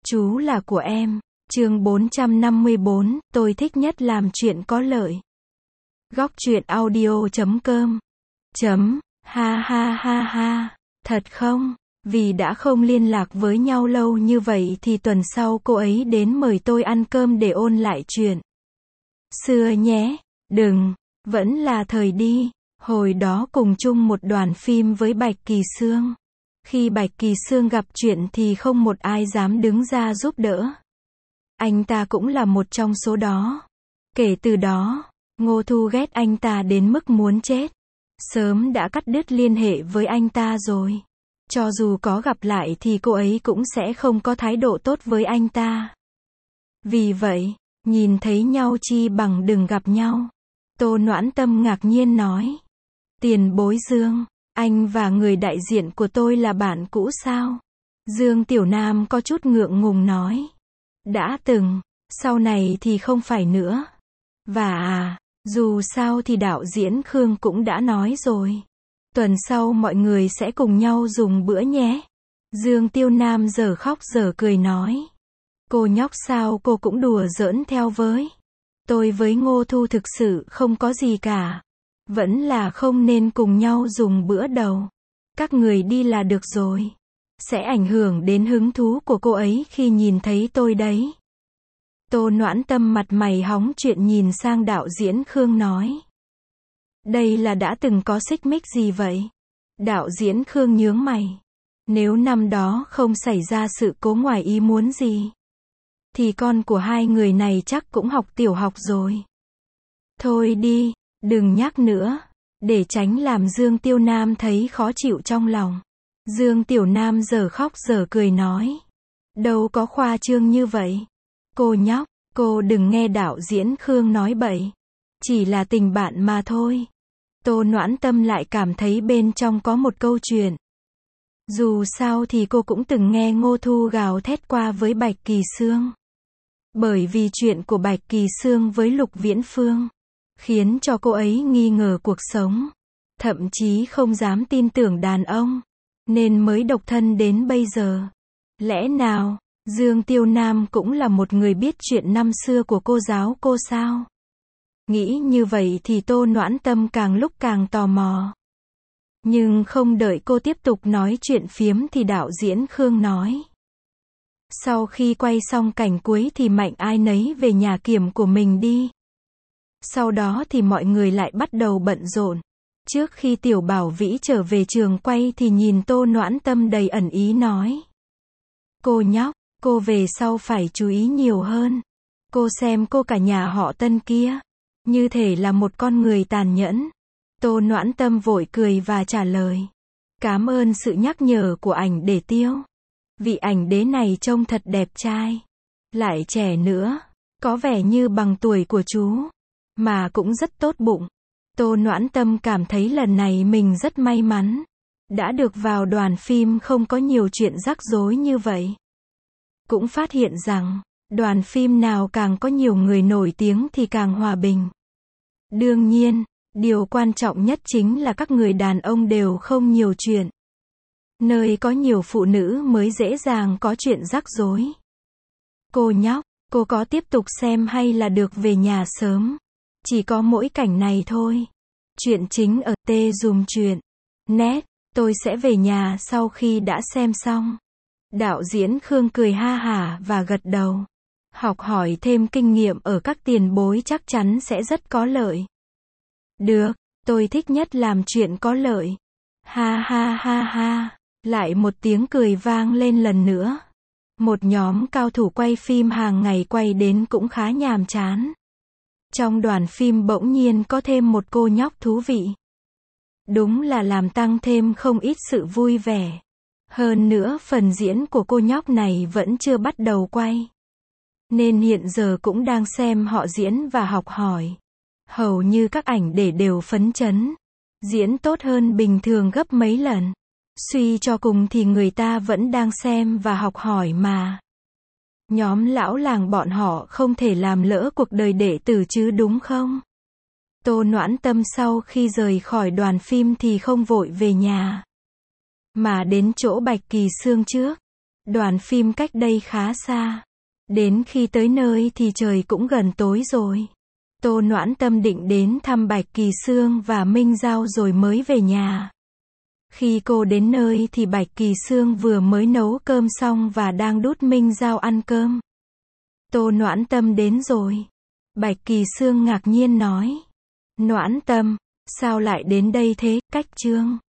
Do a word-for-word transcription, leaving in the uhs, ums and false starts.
Chú là của em. Chương bốn trăm năm mươi bốn, tôi thích nhất làm chuyện có lợi. Góc truyện audio chấm com. Chấm, ha ha ha ha. Thật không? Vì đã không liên lạc với nhau lâu như vậy thì tuần sau cô ấy đến mời tôi ăn cơm để ôn lại chuyện xưa nhé. Đừng, vẫn là thời đi. Hồi đó cùng chung một đoàn phim với Bạch Kỳ Xương. Khi Bạch Kỳ Xương gặp chuyện thì không một ai dám đứng ra giúp đỡ. Anh ta cũng là một trong số đó. Kể từ đó, Ngô Thu ghét anh ta đến mức muốn chết. Sớm đã cắt đứt liên hệ với anh ta rồi. Cho dù có gặp lại thì cô ấy cũng sẽ không có thái độ tốt với anh ta. Vì vậy, nhìn thấy nhau chi bằng đừng gặp nhau. Tô Noãn Tâm ngạc nhiên nói. Tiền bối Dương, anh và người đại diện của tôi là bạn cũ sao? Dương Tiểu Nam có chút ngượng ngùng nói. Đã từng, sau này thì không phải nữa. Và à, dù sao thì đạo diễn Khương cũng đã nói rồi. Tuần sau mọi người sẽ cùng nhau dùng bữa nhé. Dương Tiêu Nam giờ khóc giờ cười nói. Cô nhóc sao cô cũng đùa giỡn theo với. Tôi với Ngô Thu thực sự không có gì cả. Vẫn là không nên cùng nhau dùng bữa đầu. Các người đi là được rồi. Sẽ ảnh hưởng đến hứng thú của cô ấy khi nhìn thấy tôi đấy. Tô Noãn Tâm mặt mày hóng chuyện nhìn sang đạo diễn Khương nói. Đây là đã từng có xích mích gì vậy? Đạo diễn Khương nhướng mày. Nếu năm đó không xảy ra sự cố ngoài ý muốn gì, thì con của hai người này chắc cũng học tiểu học rồi. Thôi đi, đừng nhắc nữa, để tránh làm Dương Tiêu Nam thấy khó chịu trong lòng. Dương Tiểu Nam giờ khóc giờ cười nói. Đâu có khoa trương như vậy. Cô nhóc, cô đừng nghe đạo diễn Khương nói bậy. Chỉ là tình bạn mà thôi. Tô Noãn Tâm lại cảm thấy bên trong có một câu chuyện. Dù sao thì cô cũng từng nghe Ngô Thu gào thét qua với Bạch Kỳ Xương. Bởi vì chuyện của Bạch Kỳ Xương với Lục Viễn Phương khiến cho cô ấy nghi ngờ cuộc sống. Thậm chí không dám tin tưởng đàn ông. Nên mới độc thân đến bây giờ. Lẽ nào, Dương Tiêu Nam cũng là một người biết chuyện năm xưa của cô giáo cô sao? Nghĩ như vậy thì Tô Noãn Tâm càng lúc càng tò mò. Nhưng không đợi cô tiếp tục nói chuyện phiếm thì đạo diễn Khương nói. Sau khi quay xong cảnh cuối thì mạnh ai nấy về nhà kiểm của mình đi. Sau đó thì mọi người lại bắt đầu bận rộn. Trước khi Tiểu Bảo Vĩ trở về trường quay thì nhìn Tô Noãn Tâm đầy ẩn ý nói. Cô nhóc, cô về sau phải chú ý nhiều hơn. Cô xem cô cả nhà họ Tân kia. Như thể là một con người tàn nhẫn. Tô Noãn Tâm vội cười và trả lời. Cảm ơn sự nhắc nhở của ảnh đế Tiêu. Vị ảnh đế này trông thật đẹp trai. Lại trẻ nữa. Có vẻ như bằng tuổi của chú. Mà cũng rất tốt bụng. Tô Noãn Tâm cảm thấy lần này mình rất may mắn. Đã được vào đoàn phim không có nhiều chuyện rắc rối như vậy. Cũng phát hiện rằng, đoàn phim nào càng có nhiều người nổi tiếng thì càng hòa bình. Đương nhiên, điều quan trọng nhất chính là các người đàn ông đều không nhiều chuyện. Nơi có nhiều phụ nữ mới dễ dàng có chuyện rắc rối. Cô nhóc, cô có tiếp tục xem hay là được về nhà sớm? Chỉ có mỗi cảnh này thôi. Chuyện chính ở T dùm chuyện. Net, tôi sẽ về nhà sau khi đã xem xong. Đạo diễn Khương cười ha hả và gật đầu. Học hỏi thêm kinh nghiệm ở các tiền bối chắc chắn sẽ rất có lợi. Được, tôi thích nhất làm chuyện có lợi. Ha ha ha ha. Lại một tiếng cười vang lên lần nữa. Một nhóm cao thủ quay phim hàng ngày quay đến cũng khá nhàm chán. Trong đoàn phim bỗng nhiên có thêm một cô nhóc thú vị. Đúng là làm tăng thêm không ít sự vui vẻ. Hơn nữa phần diễn của cô nhóc này vẫn chưa bắt đầu quay. Nên hiện giờ cũng đang xem họ diễn và học hỏi. Hầu như các ảnh để đều phấn chấn. Diễn tốt hơn bình thường gấp mấy lần. Suy cho cùng thì người ta vẫn đang xem và học hỏi mà. Nhóm lão làng bọn họ không thể làm lỡ cuộc đời đệ tử chứ đúng không? Tô Noãn Tâm sau khi rời khỏi đoàn phim thì không vội về nhà. Mà đến chỗ Bạch Kỳ Xương trước. Đoàn phim cách đây khá xa. Đến khi tới nơi thì trời cũng gần tối rồi. Tô Noãn Tâm định đến thăm Bạch Kỳ Xương và Minh Giao rồi mới về nhà. Khi cô đến nơi thì Bạch Kỳ Xương vừa mới nấu cơm xong và đang đút Minh Giao ăn cơm. Tô Noãn Tâm đến rồi. Bạch Kỳ Xương ngạc nhiên nói. Noãn Tâm, sao lại đến đây thế, Cách Trương?